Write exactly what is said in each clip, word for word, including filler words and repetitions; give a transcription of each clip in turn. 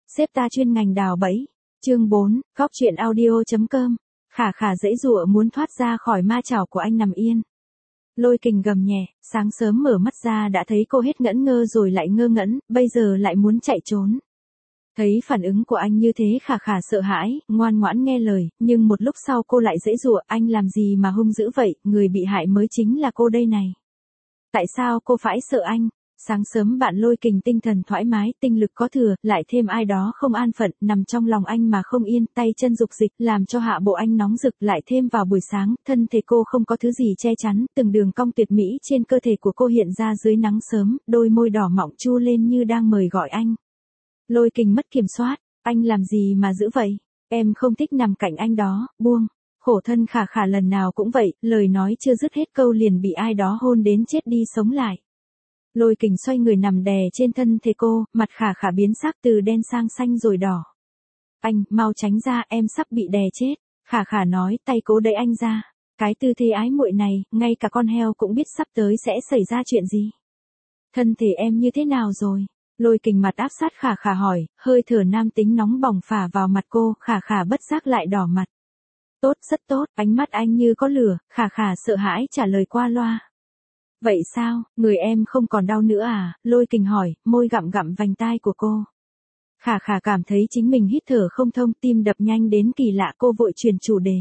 Sếp ta chuyên ngành đào bẫy. Chương bốn, Góc truyện audio.com. Khả khả giãy giụa muốn thoát ra khỏi ma chảo của anh nằm yên. Lôi Kình gầm nhẹ, sáng sớm mở mắt ra đã thấy cô hết ngẩn ngơ rồi lại ngơ ngẩn, bây giờ lại muốn chạy trốn. Thấy phản ứng của anh như thế khả khả sợ hãi, ngoan ngoãn nghe lời, nhưng một lúc sau cô lại giãy giụa, anh làm gì mà hung dữ vậy, người bị hại mới chính là cô đây này. Tại sao cô phải sợ anh? Sáng sớm bạn Lôi Kình tinh thần thoải mái, tinh lực có thừa, lại thêm ai đó không an phận, nằm trong lòng anh mà không yên, tay chân dục dịch, làm cho hạ bộ anh nóng rực, lại thêm vào buổi sáng, thân thể cô không có thứ gì che chắn, từng đường cong tuyệt mỹ trên cơ thể của cô hiện ra dưới nắng sớm, đôi môi đỏ mọng chu lên như đang mời gọi anh. Lôi Kình mất kiểm soát, anh làm gì mà dữ vậy? Em không thích nằm cạnh anh đó, buông. Khổ thân khả khả lần nào cũng vậy, lời nói chưa dứt hết câu liền bị ai đó hôn đến chết đi sống lại. Lôi Kình xoay người nằm đè trên thân thể cô, mặt khả khả biến sắc từ đen sang xanh rồi đỏ. Anh, mau tránh ra, em sắp bị đè chết. Khả khả nói, tay cố đẩy anh ra. Cái tư thế ái muội này, ngay cả con heo cũng biết sắp tới sẽ xảy ra chuyện gì. Thân thể em như thế nào rồi? Lôi Kình mặt áp sát khả khả hỏi, hơi thở nam tính nóng bỏng phả vào mặt cô, khả khả bất giác lại đỏ mặt. Tốt, rất tốt, ánh mắt anh như có lửa, khả khả sợ hãi trả lời qua loa. Vậy sao, người em không còn đau nữa à? Lôi Kình hỏi, môi gặm gặm vành tai của cô. Khả khả cảm thấy chính mình hít thở không thông, tim đập nhanh đến kỳ lạ, cô vội chuyển chủ đề.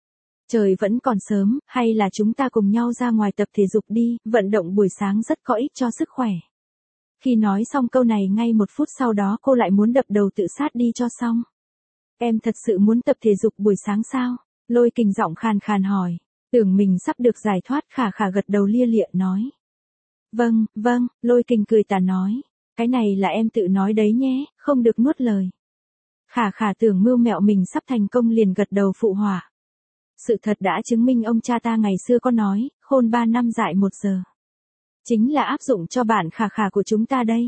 Trời vẫn còn sớm, hay là chúng ta cùng nhau ra ngoài tập thể dục đi, vận động buổi sáng rất có ích cho sức khỏe. Khi nói xong câu này ngay một phút sau đó cô lại muốn đập đầu tự sát đi cho xong. Em thật sự muốn tập thể dục buổi sáng sao? Lôi Kình giọng khàn khàn hỏi. Tưởng mình sắp được giải thoát, khả khả gật đầu lia lịa nói. Vâng, vâng, Lôi Kình cười tà nói. Cái này là em tự nói đấy nhé, không được nuốt lời. Khả khả tưởng mưu mẹo mình sắp thành công liền gật đầu phụ họa. Sự thật đã chứng minh ông cha ta ngày xưa có nói, khôn ba năm dại một giờ. Chính là áp dụng cho bạn khả khả của chúng ta đây.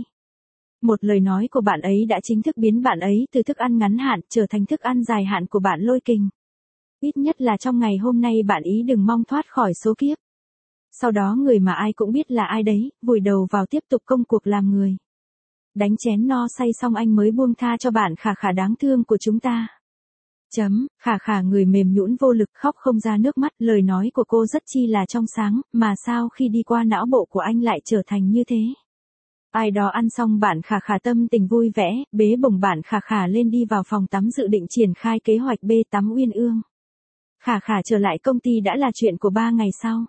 Một lời nói của bạn ấy đã chính thức biến bạn ấy từ thức ăn ngắn hạn trở thành thức ăn dài hạn của bạn Lôi Kình. Ít nhất là trong ngày hôm nay bạn ý đừng mong thoát khỏi số kiếp. Sau đó người mà ai cũng biết là ai đấy, vùi đầu vào tiếp tục công cuộc làm người. Đánh chén no say xong anh mới buông tha cho bạn khả khả đáng thương của chúng ta. Chấm, khả khả người mềm nhũn vô lực khóc không ra nước mắt, lời nói của cô rất chi là trong sáng, mà sao khi đi qua não bộ của anh lại trở thành như thế. Ai đó ăn xong bạn khả khả tâm tình vui vẻ, bế bổng bạn khả khả lên đi vào phòng tắm dự định triển khai kế hoạch B tắm uyên ương. Khả khả trở lại công ty đã là chuyện của ba ngày sau.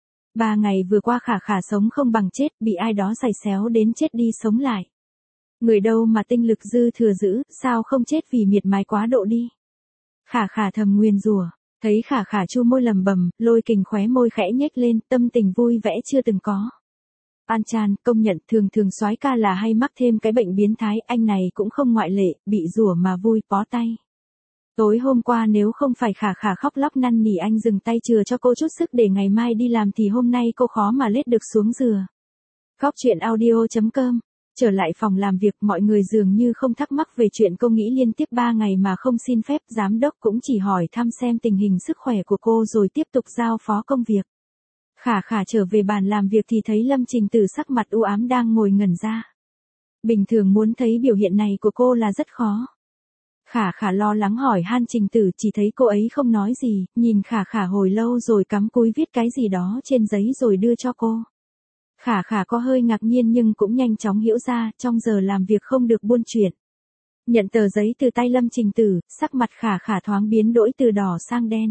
Ba ngày vừa qua khả khả sống không bằng chết, bị ai đó giày xéo đến chết đi sống lại. Người đâu mà tinh lực dư thừa giữ, sao không chết vì miệt mài quá độ đi. Khả khả thầm nguyền rủa, thấy khả khả chu môi lầm bầm, Lôi Kình khóe môi khẽ nhếch lên, tâm tình vui vẻ chưa từng có. An Chan, công nhận thường thường soái ca là hay mắc thêm cái bệnh biến thái, anh này cũng không ngoại lệ, bị rủa mà vui, bó tay. Tối hôm qua nếu không phải khả khả khóc lóc năn nỉ anh dừng tay chừa cho cô chút sức để ngày mai đi làm thì hôm nay cô khó mà lết được xuống giường. Góc truyện audio.com. Trở lại phòng làm việc, mọi người dường như không thắc mắc về chuyện cô nghỉ liên tiếp ba ngày mà không xin phép, giám đốc cũng chỉ hỏi thăm xem tình hình sức khỏe của cô rồi tiếp tục giao phó công việc. Khả khả trở về bàn làm việc thì thấy Lâm Trình Tử sắc mặt u ám đang ngồi ngẩn ra. Bình thường muốn thấy biểu hiện này của cô là rất khó. Khả khả lo lắng hỏi han Trình Tử, chỉ thấy cô ấy không nói gì, nhìn khả khả hồi lâu rồi cắm cúi viết cái gì đó trên giấy rồi đưa cho cô. Khả khả có hơi ngạc nhiên nhưng cũng nhanh chóng hiểu ra, trong giờ làm việc không được buôn chuyện. Nhận tờ giấy từ tay Lâm Trình Tử, sắc mặt khả khả thoáng biến đổi từ đỏ sang đen.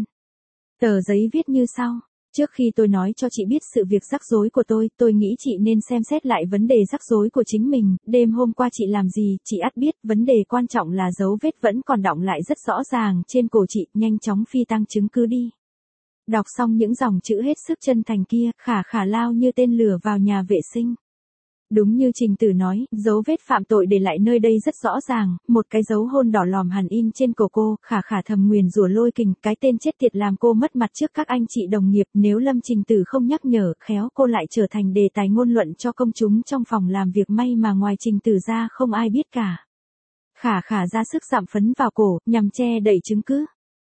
Tờ giấy viết như sau. Trước khi tôi nói cho chị biết sự việc rắc rối của tôi, tôi nghĩ chị nên xem xét lại vấn đề rắc rối của chính mình, đêm hôm qua chị làm gì, chị ắt biết, vấn đề quan trọng là dấu vết vẫn còn đọng lại rất rõ ràng trên cổ chị, nhanh chóng phi tang chứng cứ đi. Đọc xong những dòng chữ hết sức chân thành kia, khả khả lao như tên lửa vào nhà vệ sinh. Đúng như Trình Tử nói, dấu vết phạm tội để lại nơi đây rất rõ ràng, một cái dấu hôn đỏ lòm hằn in trên cổ cô, khả khả thầm nguyền rủa Lôi Kình, cái tên chết tiệt làm cô mất mặt trước các anh chị đồng nghiệp, nếu Lâm Trình Tử không nhắc nhở, khéo cô lại trở thành đề tài ngôn luận cho công chúng trong phòng làm việc, may mà ngoài Trình Tử ra không ai biết cả. Khả khả ra sức dặm phấn vào cổ, nhằm che đậy chứng cứ.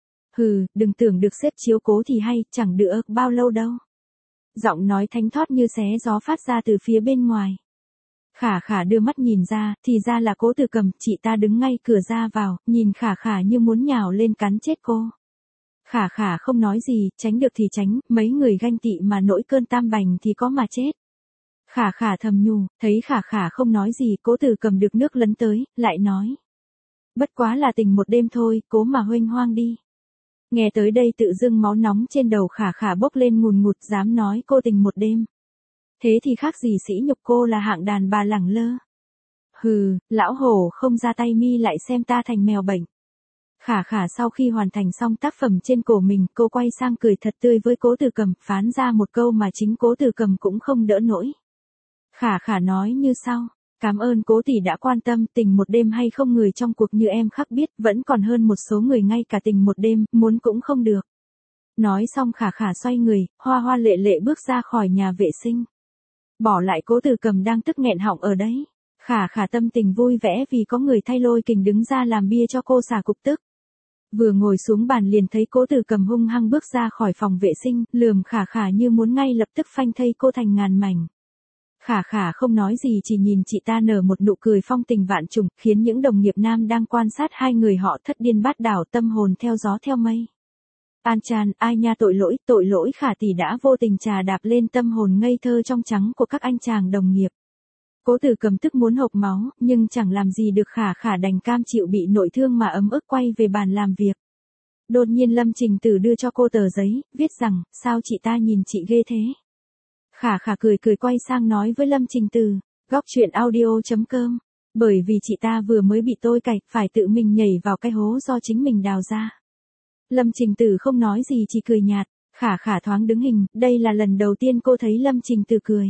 Hừ, đừng tưởng được sếp chiếu cố thì hay, chẳng được bao lâu đâu. Giọng nói thánh thót như xé gió phát ra từ phía bên ngoài. Khả khả đưa mắt nhìn ra, thì ra là Cố Tử Cầm, chị ta đứng ngay cửa ra vào, nhìn khả khả như muốn nhào lên cắn chết cô. Khả khả không nói gì, tránh được thì tránh, mấy người ganh tị mà nỗi cơn tam bành thì có mà chết. Khả khả thầm nhủ, thấy khả khả không nói gì, Cố Tử Cầm được nước lấn tới, lại nói. Bất quá là tình một đêm thôi, cố mà huênh hoang đi. Nghe tới đây tự dưng máu nóng trên đầu khả khả bốc lên ngùn ngụt, dám nói cô tình một đêm. Thế thì khác gì sỉ nhục cô là hạng đàn bà lẳng lơ. Hừ, lão hổ không ra tay mi lại xem ta thành mèo bệnh. Khả khả sau khi hoàn thành xong tác phẩm trên cổ mình, cô quay sang cười thật tươi với Cố Tử Cầm, phán ra một câu mà chính Cố Tử Cầm cũng không đỡ nổi. Khả khả nói như sau, cảm ơn Cố tỷ đã quan tâm, tình một đêm hay không người trong cuộc như em khắc biết, vẫn còn hơn một số người ngay cả tình một đêm, muốn cũng không được. Nói xong khả khả xoay người, hoa hoa lệ lệ bước ra khỏi nhà vệ sinh. Bỏ lại Cố Tử Cầm đang tức nghẹn họng ở đấy. Khả khả tâm tình vui vẻ vì có người thay Lôi Kình đứng ra làm bia cho cô xả cục tức. Vừa ngồi xuống bàn liền thấy Cố Tử Cầm hung hăng bước ra khỏi phòng vệ sinh, lườm khả khả như muốn ngay lập tức phanh thây cô thành ngàn mảnh. Khả khả không nói gì, chỉ nhìn chị ta nở một nụ cười phong tình vạn trùng, khiến những đồng nghiệp nam đang quan sát hai người họ thất điên bát đảo, tâm hồn theo gió theo mây. An Chan, ai nha, tội lỗi, tội lỗi, Khả tỷ đã vô tình trà đạp lên tâm hồn ngây thơ trong trắng của các anh chàng đồng nghiệp. Cố Tử Cầm tức muốn hộc máu, nhưng chẳng làm gì được, khả khả đành cam chịu bị nội thương mà ấm ức quay về bàn làm việc. Đột nhiên Lâm Trình Tử đưa cho cô tờ giấy, viết rằng, sao chị ta nhìn chị ghê thế? Khả khả cười cười quay sang nói với Lâm Trình Tử, góc chuyện audio chấm com, bởi vì chị ta vừa mới bị tôi cạch, phải tự mình nhảy vào cái hố do chính mình đào ra. Lâm Trình Tử không nói gì, chỉ cười nhạt. Khả khả thoáng đứng hình, đây là lần đầu tiên cô thấy Lâm Trình Tử cười.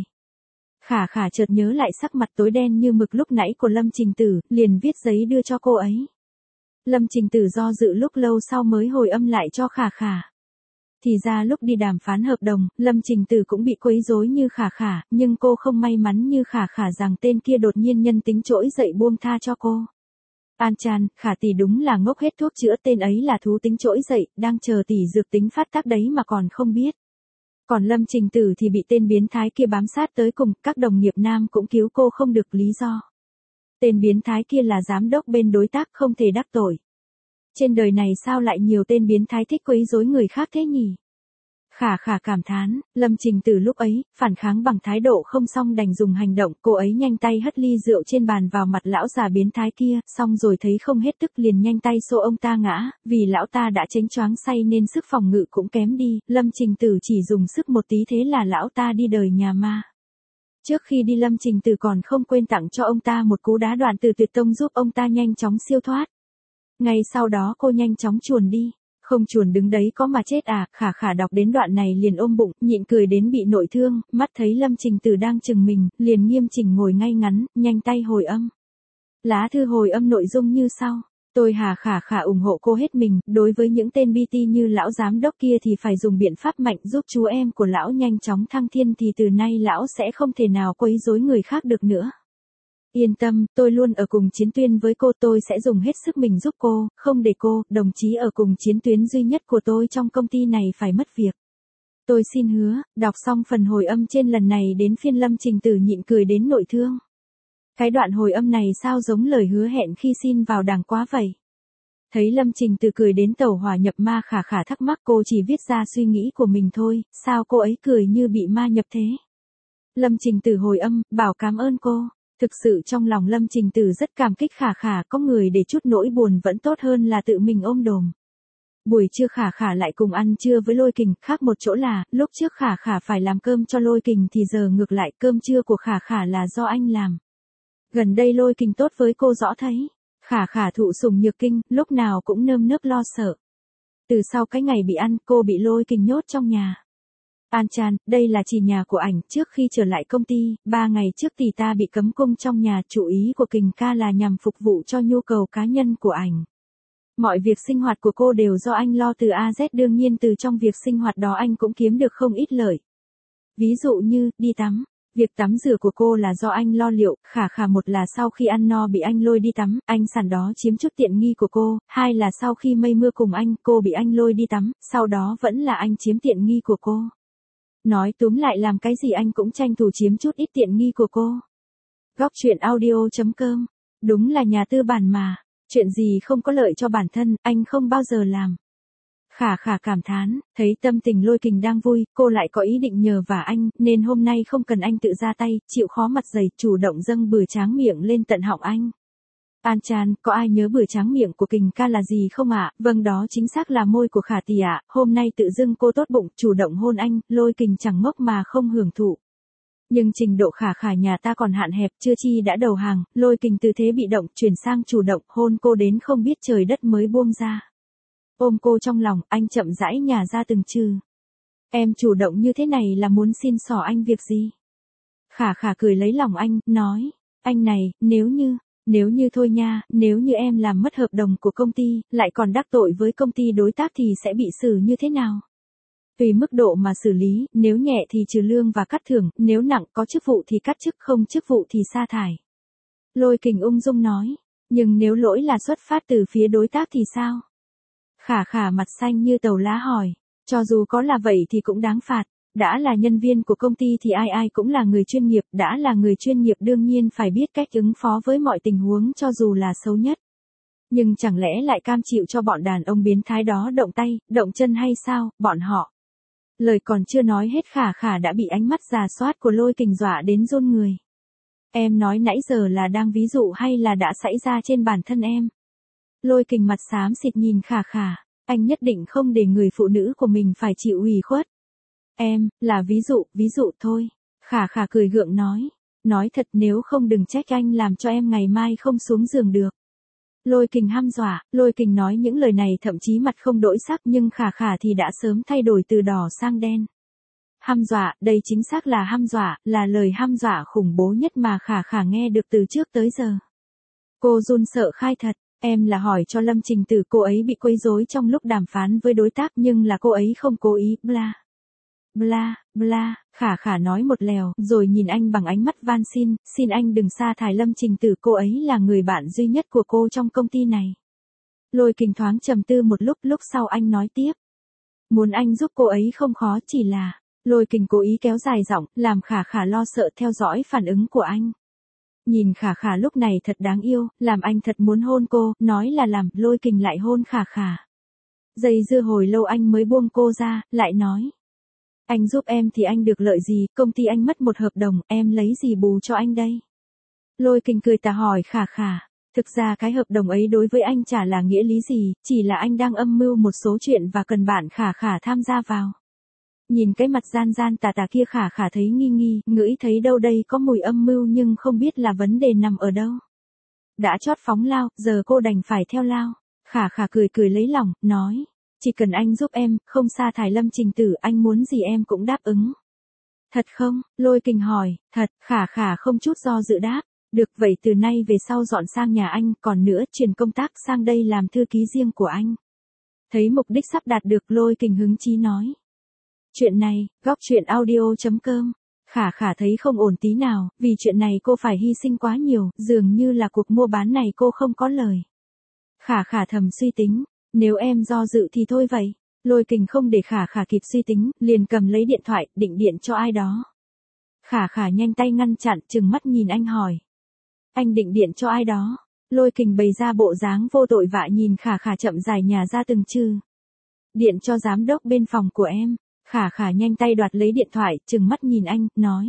Khả khả chợt nhớ lại sắc mặt tối đen như mực lúc nãy của Lâm Trình Tử, liền viết giấy đưa cho cô ấy. Lâm Trình Tử do dự lúc lâu sau mới hồi âm lại cho khả khả. Thì ra lúc đi đàm phán hợp đồng, Lâm Trình Tử cũng bị quấy rối như khả khả, nhưng cô không may mắn như khả khả rằng tên kia đột nhiên nhân tính trỗi dậy buông tha cho cô. An Chan, Khả tỷ đúng là ngốc hết thuốc chữa, tên ấy là thú tính trỗi dậy, đang chờ tỷ dược tính phát tác đấy mà còn không biết. Còn Lâm Trình Tử thì bị tên biến thái kia bám sát tới cùng, các đồng nghiệp nam cũng cứu cô không được lý do. Tên biến thái kia là giám đốc bên đối tác, không thể đắc tội. Trên đời này sao lại nhiều tên biến thái thích quấy rối người khác thế nhỉ? Khả khả cảm thán, Lâm Trình Tử lúc ấy, phản kháng bằng thái độ không xong đành dùng hành động, cô ấy nhanh tay hất ly rượu trên bàn vào mặt lão già biến thái kia, xong rồi thấy không hết tức liền nhanh tay xô ông ta ngã, vì lão ta đã chánh choáng say nên sức phòng ngự cũng kém đi, Lâm Trình Tử chỉ dùng sức một tí thế là lão ta đi đời nhà ma. Trước khi đi Lâm Trình Tử còn không quên tặng cho ông ta một cú đá đoạn từ tuyệt tông giúp ông ta nhanh chóng siêu thoát. Ngay sau đó cô nhanh chóng chuồn đi. Không chuồn đứng đấy có mà chết à? Khả khả đọc đến đoạn này liền ôm bụng, nhịn cười đến bị nội thương, mắt thấy Lâm Trình Tử đang chừng mình, liền nghiêm chỉnh ngồi ngay ngắn, nhanh tay hồi âm. Lá thư hồi âm nội dung như sau. Tôi Hà Khả khả ủng hộ cô hết mình, đối với những tên bê tê như lão giám đốc kia thì phải dùng biện pháp mạnh giúp chú em của lão nhanh chóng thăng thiên, thì từ nay lão sẽ không thể nào quấy rối người khác được nữa. Yên tâm, tôi luôn ở cùng chiến tuyến với cô, tôi sẽ dùng hết sức mình giúp cô, không để cô, đồng chí ở cùng chiến tuyến duy nhất của tôi trong công ty này phải mất việc. Tôi xin hứa. Đọc xong phần hồi âm trên lần này đến phiên Lâm Trình Tử nhịn cười đến nội thương. Cái đoạn hồi âm này sao giống lời hứa hẹn khi xin vào đảng quá vậy? Thấy Lâm Trình Tử cười đến tẩu hỏa nhập ma, khả khả thắc mắc, cô chỉ viết ra suy nghĩ của mình thôi, sao cô ấy cười như bị ma nhập thế? Lâm Trình Tử hồi âm, bảo cảm ơn cô. Thực sự trong lòng Lâm Trình Tử rất cảm kích khả khả, có người để chút nỗi buồn vẫn tốt hơn là tự mình ôm đồm. Buổi trưa khả khả lại cùng ăn trưa với Lôi Kình, khác một chỗ là, lúc trước khả khả phải làm cơm cho Lôi Kình thì giờ ngược lại cơm trưa của khả khả là do anh làm. Gần đây Lôi Kình tốt với cô rõ thấy. Khả khả thụ sủng nhược kinh, lúc nào cũng nơm nớp lo sợ. Từ sau cái ngày bị ăn, cô bị Lôi Kình nhốt trong nhà. An Chan, đây là chỉ nhà của ảnh, trước khi trở lại công ty, ba ngày trước thì ta bị cấm cung trong nhà, chủ ý của Kình ca là nhằm phục vụ cho nhu cầu cá nhân của ảnh. Mọi việc sinh hoạt của cô đều do anh lo từ A Z, đương nhiên từ trong việc sinh hoạt đó anh cũng kiếm được không ít lợi. Ví dụ như, đi tắm. Việc tắm rửa của cô là do anh lo liệu, khả khả một là sau khi ăn no bị anh lôi đi tắm, anh sẵn đó chiếm chút tiện nghi của cô, hai là sau khi mây mưa cùng anh, cô bị anh lôi đi tắm, sau đó vẫn là anh chiếm tiện nghi của cô. Nói túm lại làm cái gì anh cũng tranh thủ chiếm chút ít tiện nghi của cô. Góc truyện audio.com. Đúng là nhà tư bản mà. Chuyện gì không có lợi cho bản thân, anh không bao giờ làm. Khả khả cảm thán, thấy tâm tình Lôi Kình đang vui, cô lại có ý định nhờ vả anh, nên hôm nay không cần anh tự ra tay, chịu khó mặt dày, chủ động dâng bữa tráng miệng lên tận họng anh. An Chan, có ai nhớ bữa tráng miệng của Kình ca là gì không ạ? Vâng, đó chính xác là môi của Khả tỷ ạ. Hôm nay tự dưng cô tốt bụng, chủ động hôn anh, Lôi Kình chẳng ngốc mà không hưởng thụ. Nhưng trình độ khả khả nhà ta còn hạn hẹp, chưa chi đã đầu hàng, Lôi Kình từ thế bị động, chuyển sang chủ động, hôn cô đến không biết trời đất mới buông ra. Ôm cô trong lòng, anh chậm rãi nhả ra từng chữ. Em chủ động như thế này là muốn xin xỏ anh việc gì? Khả khả cười lấy lòng anh, nói, anh này, nếu như, nếu như thôi nha, nếu như em làm mất hợp đồng của công ty, lại còn đắc tội với công ty đối tác thì sẽ bị xử như thế nào? Tùy mức độ mà xử lý, nếu nhẹ thì trừ lương và cắt thưởng, nếu nặng có chức vụ thì cắt chức, không chức vụ thì sa thải. Lôi Kình ung dung nói, nhưng nếu lỗi là xuất phát từ phía đối tác thì sao? Khả khả mặt xanh như tàu lá hỏi, cho dù có là vậy thì cũng đáng phạt, đã là nhân viên của công ty thì ai ai cũng là người chuyên nghiệp, đã là người chuyên nghiệp đương nhiên phải biết cách ứng phó với mọi tình huống cho dù là xấu nhất. Nhưng chẳng lẽ lại cam chịu cho bọn đàn ông biến thái đó động tay, động chân hay sao, bọn họ. Lời còn chưa nói hết khả khả đã bị ánh mắt già soát của Lôi Kình dọa đến run người. Em nói nãy giờ là đang ví dụ hay là đã xảy ra trên bản thân em? Lôi Kình mặt xám xịt nhìn khả khả, anh nhất định không để người phụ nữ của mình phải chịu ủy khuất. Em, là ví dụ, ví dụ thôi. Khả khả cười gượng nói, nói thật nếu không đừng trách anh làm cho em ngày mai không xuống giường được. Lôi Kình hăm dọa, Lôi Kình nói những lời này thậm chí mặt không đổi sắc nhưng khả khả thì đã sớm thay đổi từ đỏ sang đen. Hăm dọa, đây chính xác là hăm dọa, là lời hăm dọa khủng bố nhất mà khả khả nghe được từ trước tới giờ. Cô run sợ khai thật, em là hỏi cho Lâm Trình Tử, cô ấy bị quấy rối trong lúc đàm phán với đối tác nhưng là cô ấy không cố ý, bla. Bla, bla, khả khả nói một lèo, rồi nhìn anh bằng ánh mắt van xin, xin anh đừng sa thải Lâm Trình Tử, cô ấy là người bạn duy nhất của cô trong công ty này. Lôi Kình thoáng trầm tư một lúc, lúc sau anh nói tiếp. Muốn anh giúp cô ấy không khó, chỉ là, Lôi Kình cố ý kéo dài giọng, làm khả khả lo sợ theo dõi phản ứng của anh. Nhìn khả khả lúc này thật đáng yêu, làm anh thật muốn hôn cô, nói là làm, Lôi Kình lại hôn khả khả. Dây dưa hồi lâu anh mới buông cô ra, lại nói. Anh giúp em thì anh được lợi gì, công ty anh mất một hợp đồng, em lấy gì bù cho anh đây? Lôi Kình cười tà hỏi khả khả, thực ra cái hợp đồng ấy đối với anh chả là nghĩa lý gì, chỉ là anh đang âm mưu một số chuyện và cần bạn khả khả tham gia vào. Nhìn cái mặt gian gian tà tà kia khả khả thấy nghi nghi, ngửi thấy đâu đây có mùi âm mưu nhưng không biết là vấn đề nằm ở đâu. Đã chót phóng lao, giờ cô đành phải theo lao. Khả khả cười cười lấy lòng, nói. Chỉ cần anh giúp em, không sa thải Lâm Trình Tử, anh muốn gì em cũng đáp ứng. Thật không? Lôi Kình hỏi, thật, khả khả không chút do dự đáp. Được vậy từ nay về sau dọn sang nhà anh, còn nữa chuyển công tác sang đây làm thư ký riêng của anh. Thấy mục đích sắp đạt được, Lôi Kình hứng chí nói. Chuyện này, góc truyện audio.com. Khả khả thấy không ổn tí nào, vì chuyện này cô phải hy sinh quá nhiều, dường như là cuộc mua bán này cô không có lời. Khả khả thầm suy tính, nếu em do dự thì thôi vậy. Lôi Kình không để khả khả kịp suy tính, liền cầm lấy điện thoại, định điện cho ai đó. Khả khả nhanh tay ngăn chặn, trừng mắt nhìn anh hỏi. Anh định điện cho ai đó? Lôi Kình bày ra bộ dáng vô tội vạ nhìn khả khả chậm rãi nhả ra từng chữ. Điện cho giám đốc bên phòng của em. Khả khả nhanh tay đoạt lấy điện thoại, trừng mắt nhìn anh, nói.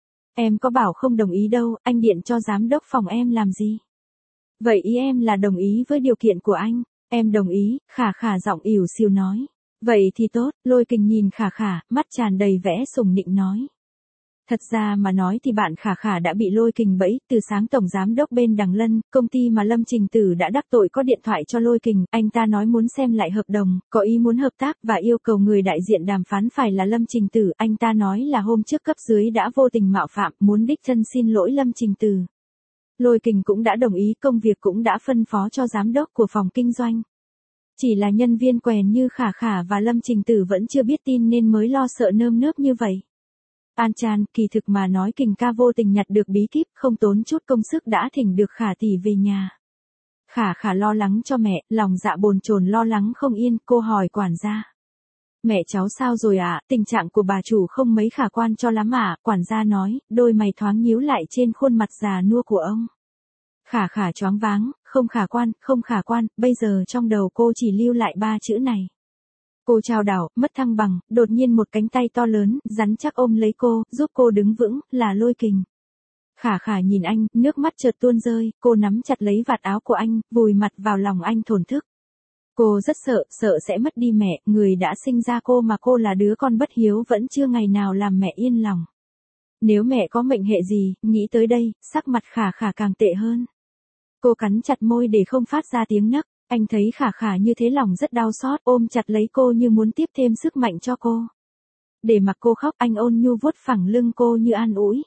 Em có bảo không đồng ý đâu, anh điện cho giám đốc phòng em làm gì? Vậy ý em là đồng ý với điều kiện của anh? Em đồng ý, khả khả giọng ỉu xìu nói. Vậy thì tốt, Lôi Kình nhìn khả khả, mắt tràn đầy vẻ sùng nịnh nói. Thật ra mà nói thì bạn khả khả đã bị Lôi Kình bẫy, từ sáng tổng giám đốc bên Đằng Lân, công ty mà Lâm Trình Tử đã đắc tội có điện thoại cho Lôi Kình, anh ta nói muốn xem lại hợp đồng, có ý muốn hợp tác và yêu cầu người đại diện đàm phán phải là Lâm Trình Tử, anh ta nói là hôm trước cấp dưới đã vô tình mạo phạm, muốn đích thân xin lỗi Lâm Trình Tử. Lôi Kình cũng đã đồng ý, công việc cũng đã phân phó cho giám đốc của phòng kinh doanh. Chỉ là nhân viên quèn như khả khả và Lâm Trình Tử vẫn chưa biết tin nên mới lo sợ nơm nớp như vậy. An Chan, kỳ thực mà nói Kình ca vô tình nhặt được bí kíp, không tốn chút công sức đã thỉnh được khả tỷ về nhà. Khả khả lo lắng cho mẹ, lòng dạ bồn chồn lo lắng không yên, cô hỏi quản gia. Mẹ cháu sao rồi ạ, à? Tình trạng của bà chủ không mấy khả quan cho lắm ạ, à? Quản gia nói, đôi mày thoáng nhíu lại trên khuôn mặt già nua của ông. Khả khả choáng váng, không khả quan, không khả quan, bây giờ trong đầu cô chỉ lưu lại ba chữ này. Cô chao đảo, mất thăng bằng, đột nhiên một cánh tay to lớn, rắn chắc ôm lấy cô, giúp cô đứng vững, là Lôi Kình. Khả khả nhìn anh, nước mắt chợt tuôn rơi, cô nắm chặt lấy vạt áo của anh, vùi mặt vào lòng anh thổn thức. Cô rất sợ, sợ sẽ mất đi mẹ, người đã sinh ra cô mà cô là đứa con bất hiếu vẫn chưa ngày nào làm mẹ yên lòng. Nếu mẹ có mệnh hệ gì, nghĩ tới đây, sắc mặt khả khả càng tệ hơn. Cô cắn chặt môi để không phát ra tiếng nấc, anh thấy khả khả như thế lòng rất đau xót, ôm chặt lấy cô như muốn tiếp thêm sức mạnh cho cô. Để mặc cô khóc, anh ôn nhu vuốt phẳng lưng cô như an ủi.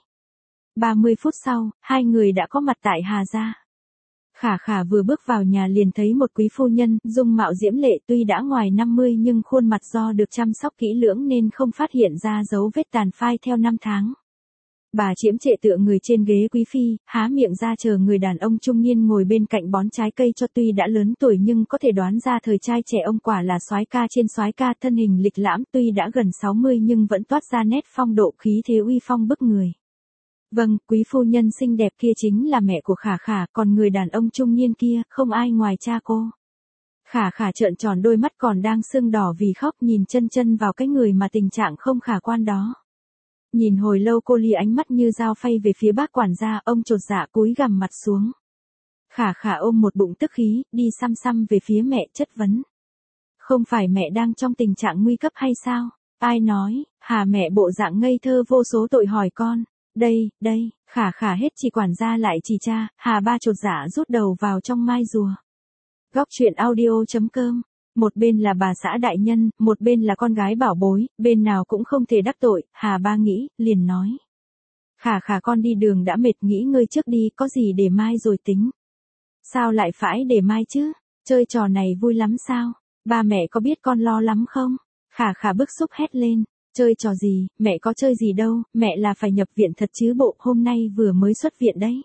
ba mươi phút sau, hai người đã có mặt tại Hà gia. Khả khả vừa bước vào nhà liền thấy một quý phu nhân, dung mạo diễm lệ tuy đã ngoài năm mươi nhưng khuôn mặt do được chăm sóc kỹ lưỡng nên không phát hiện ra dấu vết tàn phai theo năm tháng. Bà chiếm trệ tựa người trên ghế quý phi, há miệng ra chờ người đàn ông trung niên ngồi bên cạnh bón trái cây cho, tuy đã lớn tuổi nhưng có thể đoán ra thời trai trẻ ông quả là soái ca trên soái ca, thân hình lịch lãm, tuy đã gần sáu mươi nhưng vẫn toát ra nét phong độ khí thế uy phong bức người. Vâng, quý phu nhân xinh đẹp kia chính là mẹ của Khả khả, còn người đàn ông trung niên kia, không ai ngoài cha cô. Khả khả trợn tròn đôi mắt còn đang sưng đỏ vì khóc, nhìn chân chân vào cái người mà tình trạng không khả quan đó. Nhìn hồi lâu cô lia ánh mắt như dao phay về phía bác quản gia, ông chột dạ cúi gằm mặt xuống. Khả khả ôm một bụng tức khí, đi xăm xăm về phía mẹ chất vấn. Không phải mẹ đang trong tình trạng nguy cấp hay sao? Ai nói? Hà mẹ bộ dạng ngây thơ vô số tội hỏi con. Đây, đây, khả khả hết chỉ quản gia lại chỉ cha, Hà ba chột dạ rút đầu vào trong mai rùa. Góc truyện audio chấm com. Một bên là bà xã đại nhân, một bên là con gái bảo bối, bên nào cũng không thể đắc tội, Hà ba nghĩ, liền nói. Khả khả con đi đường đã mệt, nghỉ ngơi trước đi, có gì để mai rồi tính. Sao lại phải để mai chứ? Chơi trò này vui lắm sao? Ba mẹ có biết con lo lắm không? Khả khả bức xúc hét lên. Chơi trò gì, mẹ có chơi gì đâu, mẹ là phải nhập viện thật chứ bộ, hôm nay vừa mới xuất viện đấy.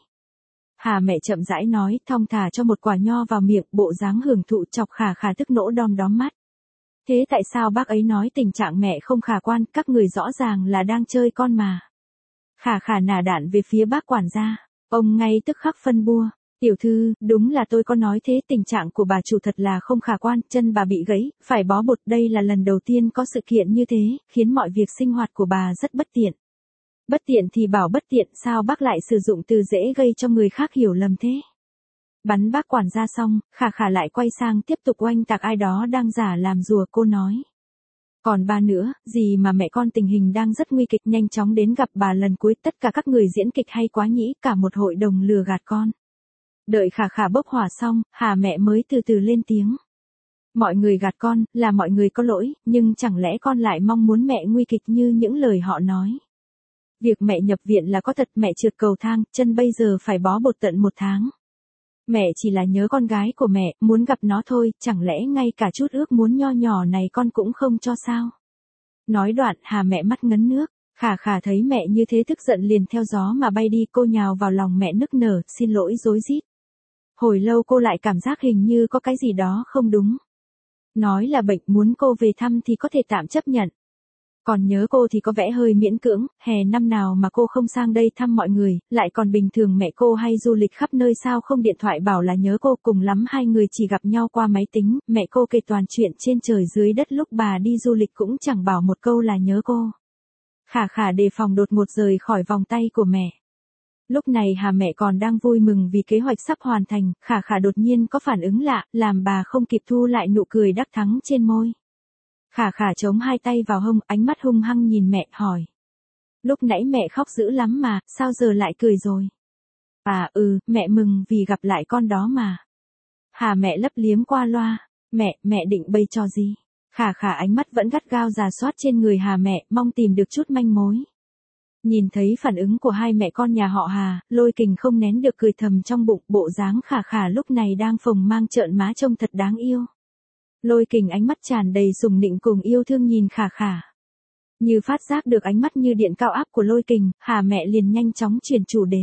Hà mẹ chậm rãi nói, thong thả cho một quả nho vào miệng, bộ dáng hưởng thụ, chọc khả khả tức nỗ đom đóm mắt. Thế tại sao bác ấy nói tình trạng mẹ không khả quan, các người rõ ràng là đang chơi con mà. Khả khả nà đạn về phía bác quản gia, ông ngay tức khắc phân bua. Tiểu thư, đúng là tôi có nói thế, tình trạng của bà chủ thật là không khả quan, chân bà bị gãy, phải bó bột, đây là lần đầu tiên có sự kiện như thế, khiến mọi việc sinh hoạt của bà rất bất tiện. Bất tiện thì bảo bất tiện, sao bác lại sử dụng từ dễ gây cho người khác hiểu lầm thế? Bắn bác quản gia xong, khả khả lại quay sang tiếp tục oanh tạc ai đó đang giả làm rùa, cô nói. Còn ba nữa, gì mà mẹ con tình hình đang rất nguy kịch, nhanh chóng đến gặp bà lần cuối, tất cả các người diễn kịch hay quá nhỉ, cả một hội đồng lừa gạt con. Đợi khả khả bốc hỏa xong, Hà mẹ mới từ từ lên tiếng. Mọi người gạt con, là mọi người có lỗi, nhưng chẳng lẽ con lại mong muốn mẹ nguy kịch như những lời họ nói. Việc mẹ nhập viện là có thật, mẹ trượt cầu thang, chân bây giờ phải bó bột tận một tháng. Mẹ chỉ là nhớ con gái của mẹ, muốn gặp nó thôi, chẳng lẽ ngay cả chút ước muốn nho nhỏ này con cũng không cho sao? Nói đoạn, Hà mẹ mắt ngấn nước, Khả khả thấy mẹ như thế tức giận liền theo gió mà bay đi, cô nhào vào lòng mẹ nức nở, xin lỗi rối rít. Hồi lâu cô lại cảm giác hình như có cái gì đó không đúng. Nói là bệnh, muốn cô về thăm thì có thể tạm chấp nhận. Còn nhớ cô thì có vẻ hơi miễn cưỡng, hè năm nào mà cô không sang đây thăm mọi người, lại còn bình thường mẹ cô hay du lịch khắp nơi, sao không điện thoại bảo là nhớ cô, cùng lắm hai người chỉ gặp nhau qua máy tính, mẹ cô kể toàn chuyện trên trời dưới đất, lúc bà đi du lịch cũng chẳng bảo một câu là nhớ cô. Khả khả đề phòng đột ngột rời khỏi vòng tay của mẹ. Lúc này Hà mẹ còn đang vui mừng vì kế hoạch sắp hoàn thành, khả khả đột nhiên có phản ứng lạ, làm bà không kịp thu lại nụ cười đắc thắng trên môi. Khả khả chống hai tay vào hông, ánh mắt hung hăng nhìn mẹ, hỏi. Lúc nãy mẹ khóc dữ lắm mà, sao giờ lại cười rồi? À ừ, mẹ mừng vì gặp lại con đó mà. Hà mẹ lấp liếm qua loa, mẹ, mẹ định bày trò gì? Khả khả ánh mắt vẫn gắt gao rà soát trên người Hà mẹ, mong tìm được chút manh mối. Nhìn thấy phản ứng của hai mẹ con nhà họ Hà, Lôi Kình không nén được cười thầm trong bụng, bộ dáng khả khả lúc này đang phồng mang trợn má trông thật đáng yêu. Lôi Kình ánh mắt tràn đầy sùng nịnh cùng yêu thương nhìn khả khả. Như phát giác được ánh mắt như điện cao áp của Lôi Kình, Hà mẹ liền nhanh chóng chuyển chủ đề.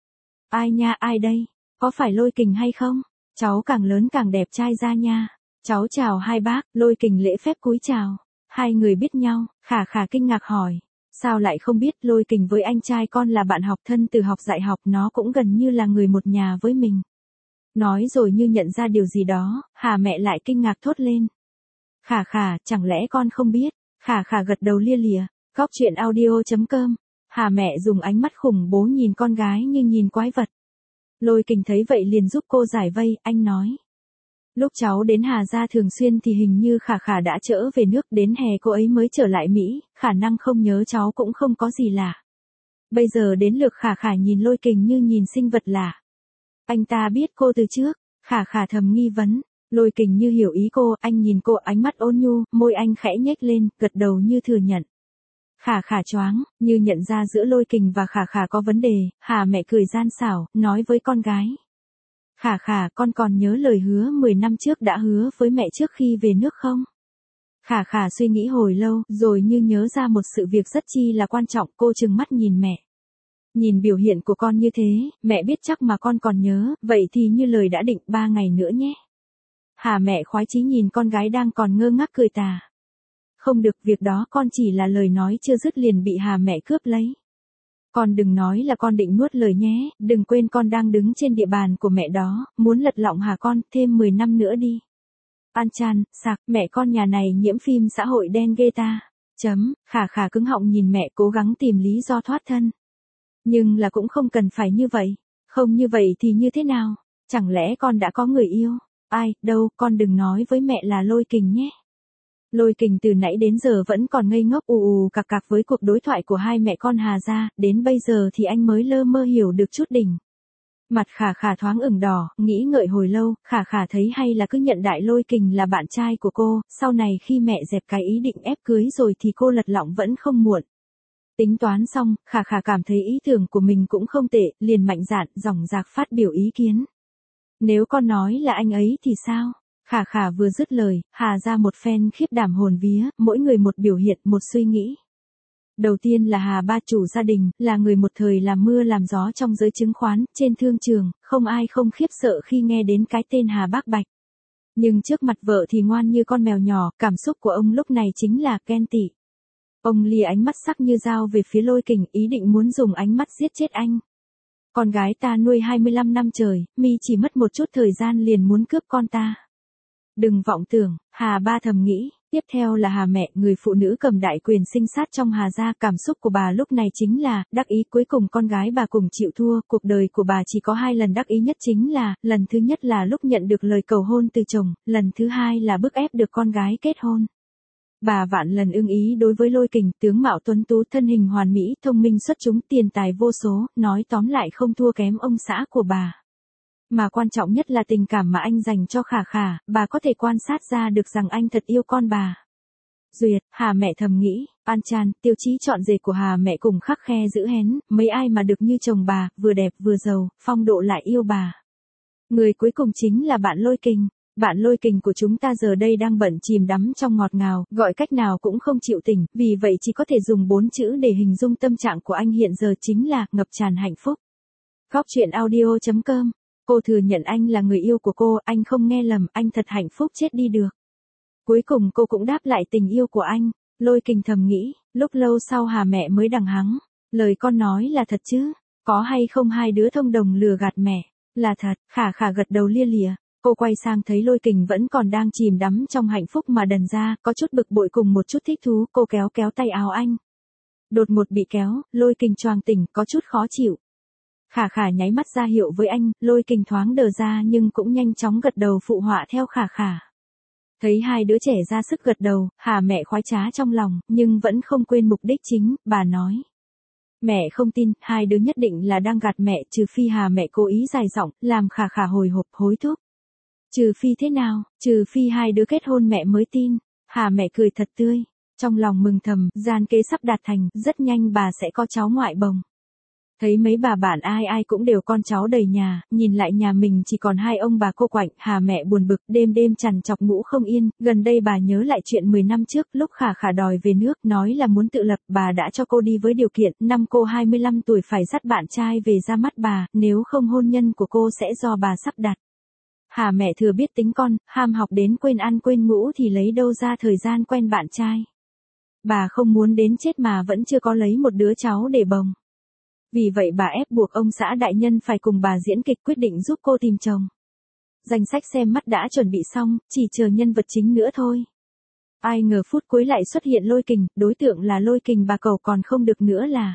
Ai nha, ai đây? Có phải Lôi Kình hay không? Cháu càng lớn càng đẹp trai ra nha. Cháu chào hai bác, Lôi Kình lễ phép cúi chào. Hai người biết nhau, Khả Khả kinh ngạc hỏi. Sao lại không biết, Lôi Kình với anh trai con là bạn học thân từ học dạy học, nó cũng gần như là người một nhà với mình. Nói rồi như nhận ra điều gì đó, Hà mẹ lại kinh ngạc thốt lên. Khả Khả, chẳng lẽ con không biết? Khả Khả gật đầu lia lịa. Góc truyện audio chấm com. Hà mẹ dùng ánh mắt khủng bố nhìn con gái như nhìn quái vật. Lôi Kình thấy vậy liền giúp cô giải vây, anh nói. Lúc cháu đến Hà Gia thường xuyên thì hình như Khả Khả đã trở về nước, đến hè cô ấy mới trở lại Mỹ, khả năng không nhớ cháu cũng không có gì lạ. Bây giờ đến lượt Khả Khả nhìn Lôi Kình như nhìn sinh vật lạ. Anh ta biết cô từ trước, Khả Khả thầm nghi vấn. Lôi Kình như hiểu ý cô, anh nhìn cô, ánh mắt ôn nhu, môi anh khẽ nhếch lên, gật đầu như thừa nhận. Khả Khả choáng, như nhận ra giữa Lôi Kình và Khả Khả có vấn đề, Hà mẹ cười gian xảo, nói với con gái. Khả Khả, con còn nhớ lời hứa mười năm trước đã hứa với mẹ trước khi về nước không? Khả Khả suy nghĩ hồi lâu, rồi như nhớ ra một sự việc rất chi là quan trọng, cô trừng mắt nhìn mẹ. Nhìn biểu hiện của con như thế, mẹ biết chắc mà con còn nhớ, vậy thì như lời đã định, ba ngày nữa nhé. Hà mẹ khoái chí nhìn con gái đang còn ngơ ngác cười tà. Không được, việc đó con chỉ là lời nói chưa dứt liền bị Hà mẹ cướp lấy. Con đừng nói là con định nuốt lời nhé, đừng quên con đang đứng trên địa bàn của mẹ đó, muốn lật lọng hả con, thêm mười năm nữa đi. An Chan, sạc, mẹ con nhà này nhiễm phim xã hội đen ghê ta. Chấm, Khả Khả cứng họng nhìn mẹ cố gắng tìm lý do thoát thân. Nhưng là cũng không cần phải như vậy. Không như vậy thì như thế nào? Chẳng lẽ con đã có người yêu? Ai, đâu, con đừng nói với mẹ là Lôi Kình nhé. Lôi Kình từ nãy đến giờ vẫn còn ngây ngốc ù ù cặc cặc với cuộc đối thoại của hai mẹ con Hà Gia, đến bây giờ thì anh mới lơ mơ hiểu được chút đỉnh. Mặt Khả Khả thoáng ửng đỏ, nghĩ ngợi hồi lâu, Khả Khả thấy hay là cứ nhận đại Lôi Kình là bạn trai của cô, sau này khi mẹ dẹp cái ý định ép cưới rồi thì cô lật lọng vẫn không muộn. Tính toán xong, Khả Khả cảm thấy ý tưởng của mình cũng không tệ, liền mạnh dạn, dõng dạc phát biểu ý kiến. Nếu con nói là anh ấy thì sao? Khả Khả vừa dứt lời, Hà ra một phen khiếp đảm hồn vía, mỗi người một biểu hiện, một suy nghĩ. Đầu tiên là Hà ba chủ gia đình, là người một thời làm mưa làm gió trong giới chứng khoán, trên thương trường, không ai không khiếp sợ khi nghe đến cái tên Hà Bác Bạch. Nhưng trước mặt vợ thì ngoan như con mèo nhỏ, cảm xúc của ông lúc này chính là ghen tị. Ông lìa ánh mắt sắc như dao về phía Lôi Kình, ý định muốn dùng ánh mắt giết chết anh. Con gái ta nuôi hai mươi lăm năm trời, mi chỉ mất một chút thời gian liền muốn cướp con ta. Đừng vọng tưởng, Hà ba thầm nghĩ. Tiếp theo là Hà mẹ, người phụ nữ cầm đại quyền sinh sát trong Hà gia, cảm xúc của bà lúc này chính là, đắc ý cuối cùng con gái bà cùng chịu thua, cuộc đời của bà chỉ có hai lần đắc ý nhất chính là, lần thứ nhất là lúc nhận được lời cầu hôn từ chồng, lần thứ hai là bức ép được con gái kết hôn. Bà vạn lần ưng ý đối với Lôi Kình, tướng mạo tuấn tú, thân hình hoàn mỹ, thông minh xuất chúng, tiền tài vô số, nói tóm lại không thua kém ông xã của bà. Mà quan trọng nhất là tình cảm mà anh dành cho Khả Khả, bà có thể quan sát ra được rằng anh thật yêu con bà. Duyệt, Hà mẹ thầm nghĩ, An Chan, tiêu chí chọn rể của Hà mẹ cùng khắc khe giữ hén, mấy ai mà được như chồng bà, vừa đẹp vừa giàu, phong độ lại yêu bà. Người cuối cùng chính là bạn Lôi Kình. Bạn Lôi Kình của chúng ta giờ đây đang bận chìm đắm trong ngọt ngào, gọi cách nào cũng không chịu tỉnh, vì vậy chỉ có thể dùng bốn chữ để hình dung tâm trạng của anh hiện giờ chính là ngập tràn hạnh phúc. Góc truyện audio chấm com. Cô thừa nhận anh là người yêu của cô, anh không nghe lầm, anh thật hạnh phúc chết đi được. Cuối cùng cô cũng đáp lại tình yêu của anh. Lôi Kình thầm nghĩ, lúc lâu sau Hà mẹ mới đằng hắng. Lời con nói là thật chứ? Có hay không hai đứa thông đồng lừa gạt mẹ? Là thật. Khả Khả gật đầu lia lịa. Cô quay sang thấy Lôi Kình vẫn còn đang chìm đắm trong hạnh phúc mà đần ra, có chút bực bội cùng một chút thích thú, cô kéo kéo tay áo anh. Đột ngột bị kéo, Lôi Kình choàng tỉnh, có chút khó chịu. Khả Khả nháy mắt ra hiệu với anh, Lôi Kình thoáng đờ ra nhưng cũng nhanh chóng gật đầu phụ họa theo Khả Khả. Thấy hai đứa trẻ ra sức gật đầu, Hà mẹ khoái trá trong lòng, nhưng vẫn không quên mục đích chính, bà nói. Mẹ không tin, hai đứa nhất định là đang gạt mẹ, trừ phi Hà mẹ cố ý dài giọng, làm Khả Khả hồi hộp hối thúc. Trừ phi thế nào, trừ phi hai đứa kết hôn mẹ mới tin. Hà mẹ cười thật tươi, trong lòng mừng thầm, gian kế sắp đạt thành, rất nhanh bà sẽ có cháu ngoại bồng. Thấy mấy bà bạn ai ai cũng đều con cháu đầy nhà, nhìn lại nhà mình chỉ còn hai ông bà cô quạnh, Hà mẹ buồn bực, đêm đêm trằn trọc ngủ không yên, gần đây bà nhớ lại chuyện mười năm trước, lúc Khả Khả đòi về nước, nói là muốn tự lập, bà đã cho cô đi với điều kiện, năm cô hai mươi lăm tuổi phải dắt bạn trai về ra mắt bà, nếu không hôn nhân của cô sẽ do bà sắp đặt. Hà mẹ thừa biết tính con, ham học đến quên ăn quên ngủ thì lấy đâu ra thời gian quen bạn trai. Bà không muốn đến chết mà vẫn chưa có lấy một đứa cháu để bồng. Vì vậy bà ép buộc ông xã đại nhân phải cùng bà diễn kịch quyết định giúp cô tìm chồng. Danh sách xem mắt đã chuẩn bị xong, chỉ chờ nhân vật chính nữa thôi. Ai ngờ phút cuối lại xuất hiện Lôi Kình, đối tượng là Lôi Kình bà cầu còn không được nữa là.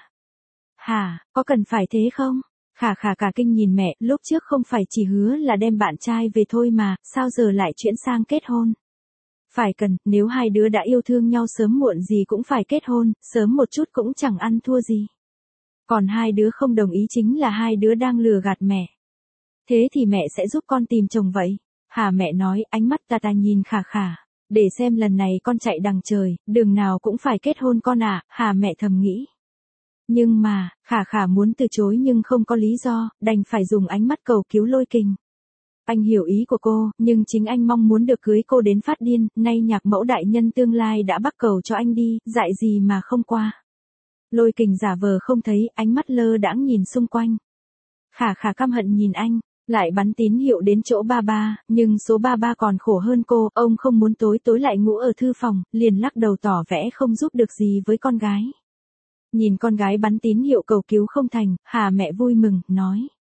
Hả, có cần phải thế không? Khả khả cả kinh nhìn mẹ, lúc trước không phải chỉ hứa là đem bạn trai về thôi mà, sao giờ lại chuyển sang kết hôn? Phải cần, nếu hai đứa đã yêu thương nhau sớm muộn gì cũng phải kết hôn, sớm một chút cũng chẳng ăn thua gì. Còn hai đứa không đồng ý chính là hai đứa đang lừa gạt mẹ. Thế thì mẹ sẽ giúp con tìm chồng vậy. Hà mẹ nói, ánh mắt ta ta nhìn khả khả. Để xem lần này con chạy đằng trời, đường nào cũng phải kết hôn con à, Hà mẹ thầm nghĩ. Nhưng mà, khả khả muốn từ chối nhưng không có lý do, đành phải dùng ánh mắt cầu cứu Lôi Kình. Anh hiểu ý của cô, nhưng chính anh mong muốn được cưới cô đến phát điên, nay nhạc mẫu đại nhân tương lai đã bắt cầu cho anh đi, dại gì mà không qua. Lôi Kình giả vờ không thấy, ánh mắt lơ đãng nhìn xung quanh. Khả khả căm hận nhìn anh, lại bắn tín hiệu đến chỗ ba ba, nhưng số ba ba còn khổ hơn cô, ông không muốn tối tối lại ngủ ở thư phòng, liền lắc đầu tỏ vẻ không giúp được gì với con gái. Nhìn con gái bắn tín hiệu cầu cứu không thành, Hà mẹ vui mừng, nói.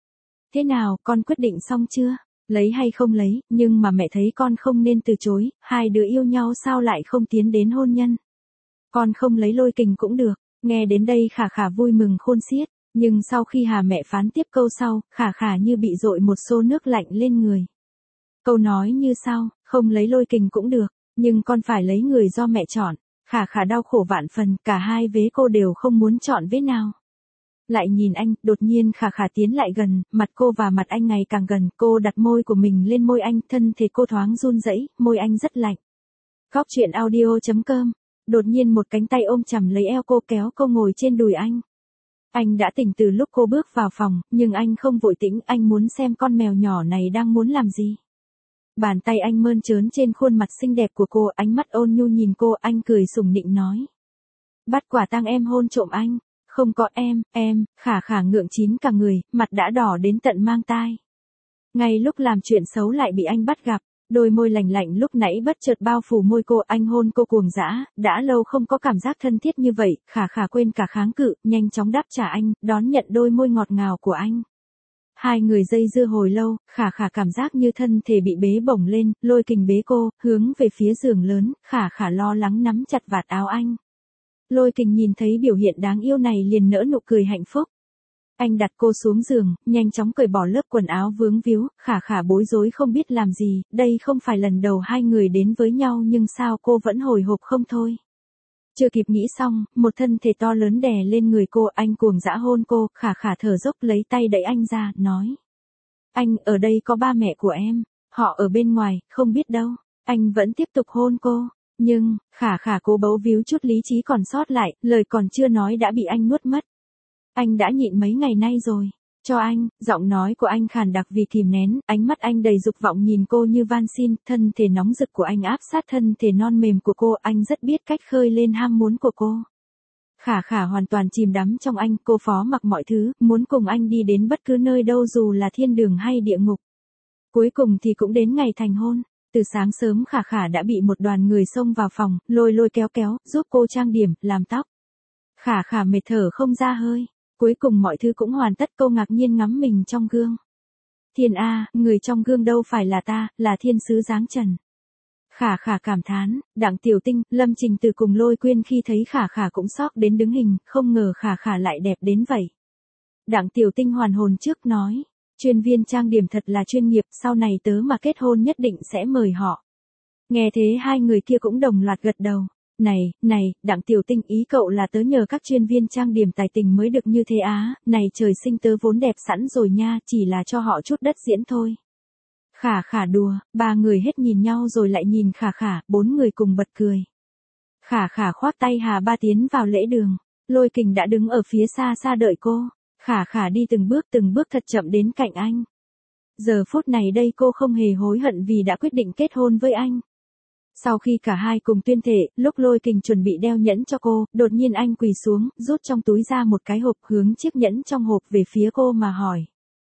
Thế nào, con quyết định xong chưa? Lấy hay không lấy, nhưng mà mẹ thấy con không nên từ chối, hai đứa yêu nhau sao lại không tiến đến hôn nhân. Con không lấy Lôi Kình cũng được, nghe đến đây khả khả vui mừng khôn xiết, nhưng sau khi Hà mẹ phán tiếp câu sau, khả khả như bị dội một xô nước lạnh lên người. Câu nói như sau, không lấy Lôi Kình cũng được, nhưng con phải lấy người do mẹ chọn. Khả khả đau khổ vạn phần, cả hai vế cô đều không muốn chọn vế nào. Lại nhìn anh, đột nhiên khả khả tiến lại gần, mặt cô và mặt anh ngày càng gần, cô đặt môi của mình lên môi anh, thân thể cô thoáng run rẩy, môi anh rất lạnh. Góc truyện audio chấm com. Đột nhiên một cánh tay ôm chầm lấy eo cô kéo cô ngồi trên đùi anh. Anh đã tỉnh từ lúc cô bước vào phòng, nhưng anh không vội tĩnh, anh muốn xem con mèo nhỏ này đang muốn làm gì. Bàn tay anh mơn trớn trên khuôn mặt xinh đẹp của cô, ánh mắt ôn nhu nhìn cô, anh cười sủng nịnh nói. Bắt quả tang em hôn trộm anh. Không có em, em, khả khả ngượng chín cả người, mặt đã đỏ đến tận mang tai. Ngay lúc làm chuyện xấu lại bị anh bắt gặp, đôi môi lành lạnh lúc nãy bất chợt bao phủ môi cô, anh hôn cô cuồng dã, đã lâu không có cảm giác thân thiết như vậy, khả khả quên cả kháng cự, nhanh chóng đáp trả anh, đón nhận đôi môi ngọt ngào của anh. Hai người dây dưa hồi lâu, khả khả cảm giác như thân thể bị bế bổng lên, Lôi Kình bế cô, hướng về phía giường lớn, khả khả lo lắng nắm chặt vạt áo anh. Lôi Kình nhìn thấy biểu hiện đáng yêu này liền nở nụ cười hạnh phúc. Anh đặt cô xuống giường, nhanh chóng cởi bỏ lớp quần áo vướng víu, khả khả bối rối không biết làm gì, đây không phải lần đầu hai người đến với nhau nhưng sao cô vẫn hồi hộp không thôi. Chưa kịp nghĩ xong, một thân thể to lớn đè lên người cô, anh cuồng dã hôn cô, khả khả thở dốc lấy tay đẩy anh ra, nói. Anh, ở đây có ba mẹ của em, họ ở bên ngoài, không biết đâu. Anh vẫn tiếp tục hôn cô, nhưng, khả khả cố bấu víu chút lý trí còn sót lại, lời còn chưa nói đã bị anh nuốt mất. Anh đã nhịn mấy ngày nay rồi. Cho anh, giọng nói của anh khàn đặc vì kìm nén, ánh mắt anh đầy dục vọng nhìn cô như van xin, thân thể nóng rực của anh áp sát thân thể non mềm của cô, anh rất biết cách khơi lên ham muốn của cô. Khả khả hoàn toàn chìm đắm trong anh, cô phó mặc mọi thứ, muốn cùng anh đi đến bất cứ nơi đâu dù là thiên đường hay địa ngục. Cuối cùng thì cũng đến ngày thành hôn. Từ sáng sớm khả khả đã bị một đoàn người xông vào phòng, lôi lôi kéo kéo, giúp cô trang điểm, làm tóc. Khả khả mệt thở không ra hơi. Cuối cùng mọi thứ cũng hoàn tất, cô ngạc nhiên ngắm mình trong gương. Thiên A, người trong gương đâu phải là ta, là thiên sứ dáng trần. Khả khả cảm thán, Đặng Tiểu Tinh, Lâm Trình Từ cùng Lôi Quyên khi thấy khả khả cũng sốc đến đứng hình, không ngờ khả khả lại đẹp đến vậy. Đặng Tiểu Tinh hoàn hồn trước nói, chuyên viên trang điểm thật là chuyên nghiệp, sau này tớ mà kết hôn nhất định sẽ mời họ. Nghe thế hai người kia cũng đồng loạt gật đầu. Này, này, Đặng Tiểu Tinh, ý cậu là tớ nhờ các chuyên viên trang điểm tài tình mới được như thế á, này trời sinh tớ vốn đẹp sẵn rồi nha, chỉ là cho họ chút đất diễn thôi. Khả khả đùa, ba người hết nhìn nhau rồi lại nhìn khả khả, bốn người cùng bật cười. Khả khả khoác tay Hà Ba tiến vào lễ đường, Lôi Kình đã đứng ở phía xa xa đợi cô, khả khả đi từng bước từng bước thật chậm đến cạnh anh. Giờ phút này đây cô không hề hối hận vì đã quyết định kết hôn với anh. Sau khi cả hai cùng tuyên thệ, lúc Lôi Kình chuẩn bị đeo nhẫn cho cô, đột nhiên anh quỳ xuống, rút trong túi ra một cái hộp, hướng chiếc nhẫn trong hộp về phía cô mà hỏi.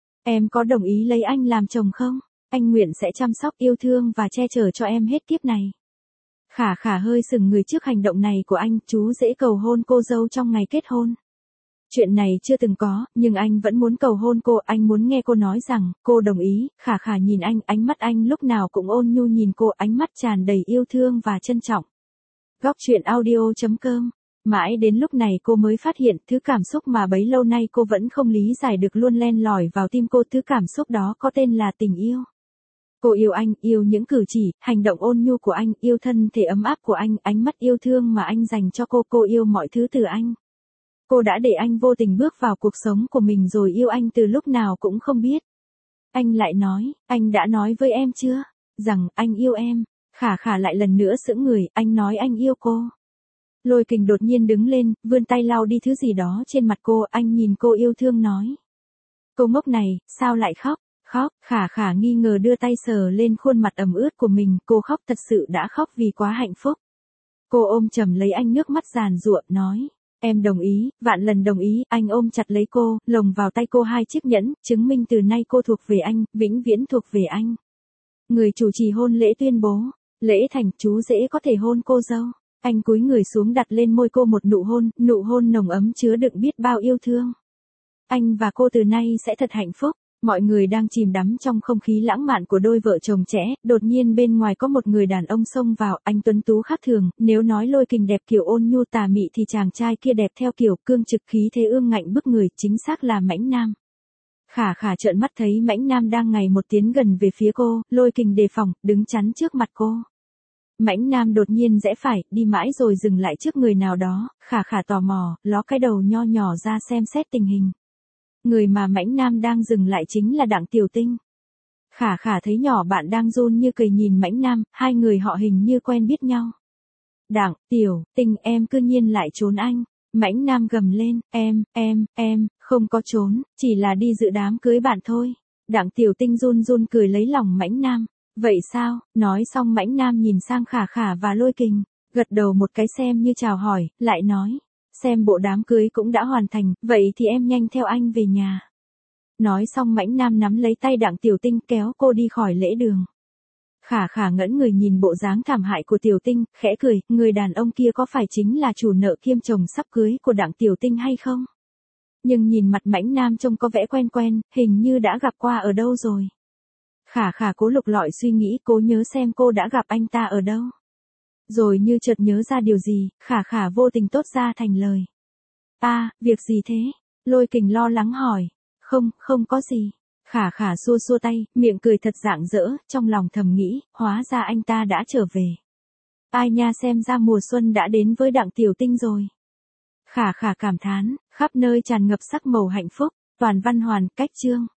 Em có đồng ý lấy anh làm chồng không? Anh nguyện sẽ chăm sóc yêu thương và che chở cho em hết kiếp này. Khả khả hơi sừng người trước hành động này của anh, chú rể cầu hôn cô dâu trong ngày kết hôn. Chuyện này chưa từng có, nhưng anh vẫn muốn cầu hôn cô, anh muốn nghe cô nói rằng, cô đồng ý. Khả khả nhìn anh, ánh mắt anh lúc nào cũng ôn nhu nhìn cô, ánh mắt tràn đầy yêu thương và trân trọng. Góc truyện audio chấm com. Mãi đến lúc này cô mới phát hiện, thứ cảm xúc mà bấy lâu nay cô vẫn không lý giải được luôn len lỏi vào tim cô, thứ cảm xúc đó có tên là tình yêu. Cô yêu anh, yêu những cử chỉ, hành động ôn nhu của anh, yêu thân thể ấm áp của anh, ánh mắt yêu thương mà anh dành cho cô, cô yêu mọi thứ từ anh. Cô đã để anh vô tình bước vào cuộc sống của mình rồi yêu anh từ lúc nào cũng không biết. Anh lại nói, anh đã nói với em chưa, rằng anh yêu em. Khả khả lại lần nữa sững người, anh nói anh yêu cô. Lôi Kình đột nhiên đứng lên, vươn tay lau đi thứ gì đó trên mặt cô, anh nhìn cô yêu thương nói. Cô ngốc này, sao lại khóc? Khóc, khả khả nghi ngờ đưa tay sờ lên khuôn mặt ẩm ướt của mình, cô khóc thật sự đã khóc vì quá hạnh phúc. Cô ôm chầm lấy anh, nước mắt giàn giụa, nói. Em đồng ý, vạn lần đồng ý. Anh ôm chặt lấy cô, lồng vào tay cô hai chiếc nhẫn, chứng minh từ nay cô thuộc về anh, vĩnh viễn thuộc về anh. Người chủ trì hôn lễ tuyên bố, lễ thành, chú rể có thể hôn cô dâu. Anh cúi người xuống đặt lên môi cô một nụ hôn, nụ hôn nồng ấm chứa đựng biết bao yêu thương. Anh và cô từ nay sẽ thật hạnh phúc. Mọi người đang chìm đắm trong không khí lãng mạn của đôi vợ chồng trẻ, đột nhiên bên ngoài có một người đàn ông xông vào, anh tuấn tú khác thường, nếu nói Lôi Kình đẹp kiểu ôn nhu tà mị thì chàng trai kia đẹp theo kiểu cương trực khí thế ương ngạnh bức người, chính xác là Mãnh Nam. Khả khả trợn mắt thấy Mãnh Nam đang ngày một tiến gần về phía cô, Lôi Kình đề phòng, đứng chắn trước mặt cô. Mãnh Nam đột nhiên rẽ phải, đi mãi rồi dừng lại trước người nào đó, khả khả tò mò, ló cái đầu nho nhỏ ra xem xét tình hình. Người mà Mãnh Nam đang dừng lại chính là Đặng Tiểu Tinh. Khả khả thấy nhỏ bạn đang run như cầy nhìn Mãnh Nam, hai người họ hình như quen biết nhau. Đặng, Tiểu, Tinh em cư nhiên lại trốn anh. Mãnh Nam gầm lên, em, em, em, không có trốn, chỉ là đi dự đám cưới bạn thôi. Đặng Tiểu Tinh run run cười lấy lòng Mãnh Nam. Vậy sao? Nói xong Mãnh Nam nhìn sang Khả khả và Lôi Kình, gật đầu một cái xem như chào hỏi, lại nói. Xem bộ đám cưới cũng đã hoàn thành, vậy thì em nhanh theo anh về nhà. Nói xong Mãnh Nam nắm lấy tay Đặng Tiểu Tinh kéo cô đi khỏi lễ đường. Khả khả ngẩn người nhìn bộ dáng thảm hại của Tiểu Tinh, khẽ cười, người đàn ông kia có phải chính là chủ nợ kiêm chồng sắp cưới của Đặng Tiểu Tinh hay không? Nhưng nhìn mặt Mãnh Nam trông có vẻ quen quen, hình như đã gặp qua ở đâu rồi. Khả khả cố lục lọi suy nghĩ, cố nhớ xem cô đã gặp anh ta ở đâu. Rồi như chợt nhớ ra điều gì, khả khả vô tình tốt ra thành lời. À, việc gì thế? Lôi Kình lo lắng hỏi. Không, không có gì. Khả khả xua xua tay, miệng cười thật rạng rỡ, trong lòng thầm nghĩ, hóa ra anh ta đã trở về. Ai nha, xem ra mùa xuân đã đến với Đặng Tiểu Tinh rồi. Khả khả cảm thán, khắp nơi tràn ngập sắc màu hạnh phúc, toàn văn hoàn, cách chương.